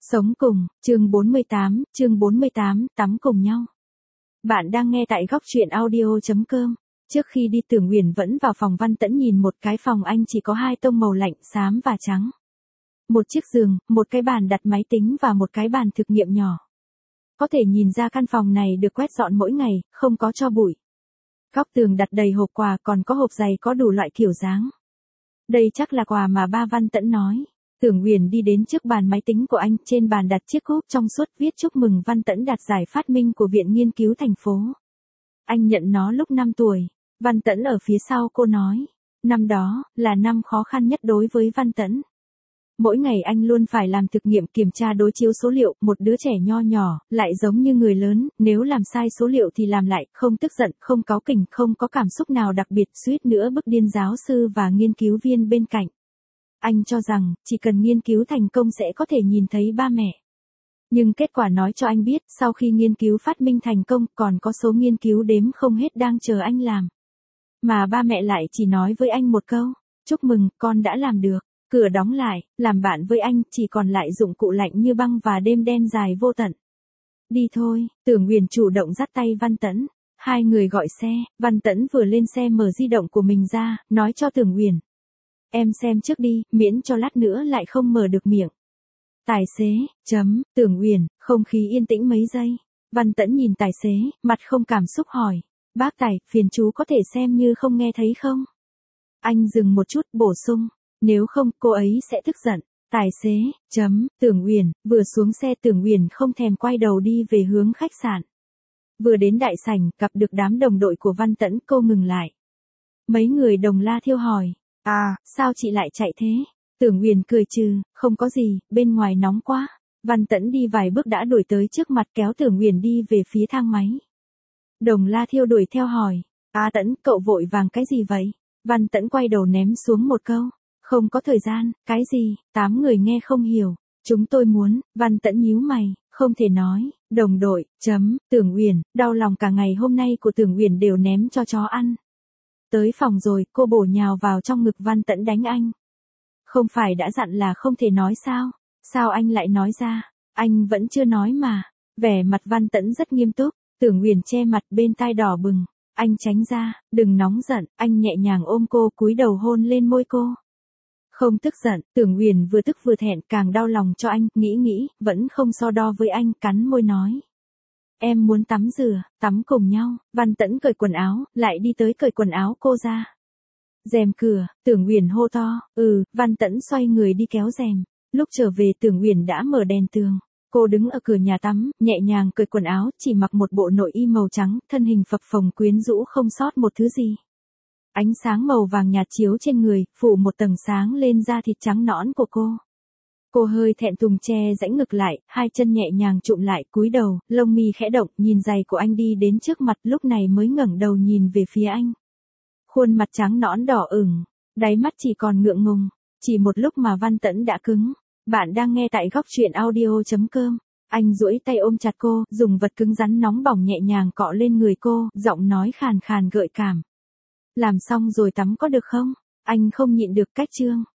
Sống cùng, chương 48, tắm cùng nhau. Bạn đang nghe tại góc truyện audio.com. Trước khi đi Tưởng Uyển vẫn vào phòng Văn Tẫn nhìn một cái phòng anh chỉ có hai tông màu lạnh xám và trắng. Một chiếc giường, một cái bàn đặt máy tính và một cái bàn thực nghiệm nhỏ. Có thể nhìn ra căn phòng này được quét dọn mỗi ngày, không có tro bụi. Góc tường đặt đầy hộp quà còn có hộp giày có đủ loại kiểu dáng. Đây chắc là quà mà ba Văn Tẫn nói. Tưởng Uyển đi đến trước bàn máy tính của anh, trên bàn đặt chiếc cúp trong suốt viết chúc mừng Văn Tẫn đạt giải phát minh của Viện Nghiên cứu thành phố. Anh nhận nó lúc 5 tuổi. Văn Tẫn ở phía sau cô nói. Năm đó, là năm khó khăn nhất đối với Văn Tẫn. Mỗi ngày anh luôn phải làm thực nghiệm kiểm tra đối chiếu số liệu, một đứa trẻ nho nhỏ, lại giống như người lớn, nếu làm sai số liệu thì làm lại, không tức giận, không cáu kỉnh, không có cảm xúc nào đặc biệt, suýt nữa bức điên giáo sư và nghiên cứu viên bên cạnh. Anh cho rằng, chỉ cần nghiên cứu thành công sẽ có thể nhìn thấy ba mẹ. Nhưng kết quả nói cho anh biết, sau khi nghiên cứu phát minh thành công, còn có số nghiên cứu đếm không hết đang chờ anh làm. Mà ba mẹ lại chỉ nói với anh một câu, chúc mừng, con đã làm được. Cửa đóng lại, làm bạn với anh, chỉ còn lại dụng cụ lạnh như băng và đêm đen dài vô tận. Đi thôi, Tưởng Uyển chủ động dắt tay Văn Tẫn. Hai người gọi xe, Văn Tẫn vừa lên xe mở di động của mình ra, nói cho Tưởng Uyển. Em xem trước đi, miễn cho lát nữa lại không mở được miệng. Tài xế, Tưởng Uyển, không khí yên tĩnh mấy giây. Văn Tẫn nhìn tài xế, mặt không cảm xúc hỏi. Bác tài, phiền chú có thể xem như không nghe thấy không? Anh dừng một chút, bổ sung. Nếu không, cô ấy sẽ tức giận. Tài xế, Tưởng Uyển, vừa xuống xe Tưởng Uyển không thèm quay đầu đi về hướng khách sạn. Vừa đến đại sảnh, gặp được đám đồng đội của Văn Tẫn, cô ngừng lại. Mấy người đồng la thiêu hỏi. À, sao chị lại chạy thế? Tưởng Uyển cười trừ, không có gì, bên ngoài nóng quá. Văn Tẫn đi vài bước đã đuổi tới trước mặt kéo Tưởng Uyển đi về phía thang máy. Đồng la thiêu đuổi theo hỏi. À Tẫn, cậu vội vàng cái gì vậy? Văn Tẫn quay đầu ném xuống một câu. Không có thời gian, cái gì? 8 người nghe không hiểu. Chúng tôi muốn, Văn Tẫn nhíu mày, không thể nói. Đồng đội, Tưởng Uyển, đau lòng cả ngày hôm nay của Tưởng Uyển đều ném cho chó ăn. Tới phòng rồi, cô bổ nhào vào trong ngực Văn Tẫn đánh anh. Không phải đã dặn là không thể nói sao? Sao anh lại nói ra? Anh vẫn chưa nói mà. Vẻ mặt Văn Tẫn rất nghiêm túc, Tưởng Uyển che mặt bên tai đỏ bừng. Anh tránh ra, đừng nóng giận, anh nhẹ nhàng ôm cô cúi đầu hôn lên môi cô. Không tức giận, Tưởng Uyển vừa tức vừa thẹn càng đau lòng cho anh, nghĩ, vẫn không so đo với anh, cắn môi nói. Em muốn tắm rửa, tắm cùng nhau. Văn Tẫn cởi quần áo, lại đi tới cởi quần áo cô ra. Rèm cửa, Tưởng Uyển hô to, Văn Tẫn xoay người đi kéo rèm. Lúc trở về Tưởng Uyển đã mở đèn tường. Cô đứng ở cửa nhà tắm, nhẹ nhàng cởi quần áo, chỉ mặc một bộ nội y màu trắng, thân hình phập phồng quyến rũ không sót một thứ gì. Ánh sáng màu vàng nhạt chiếu trên người, phủ một tầng sáng lên da thịt trắng nõn của cô. Cô hơi thẹn thùng che rãnh ngực lại, hai chân nhẹ nhàng chụm lại, cúi đầu, lông mi khẽ động, nhìn giày của anh đi đến trước mặt, lúc này mới ngẩng đầu nhìn về phía anh. Khuôn mặt trắng nõn đỏ ửng, đáy mắt chỉ còn ngượng ngùng, chỉ một lúc mà Văn Tẫn đã cứng. Bạn đang nghe tại góc truyện audio.com. Anh duỗi tay ôm chặt cô, dùng vật cứng rắn nóng bỏng nhẹ nhàng cọ lên người cô, giọng nói khàn khàn gợi cảm. Làm xong rồi tắm có được không? Anh không nhịn được cách trương.